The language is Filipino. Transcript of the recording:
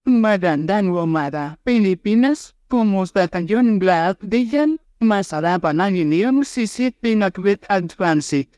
Magandang umaga, Pilipinas. Kumusta kayong lahat diyan? Masarap ang inyong sisig pinagwit at pansik.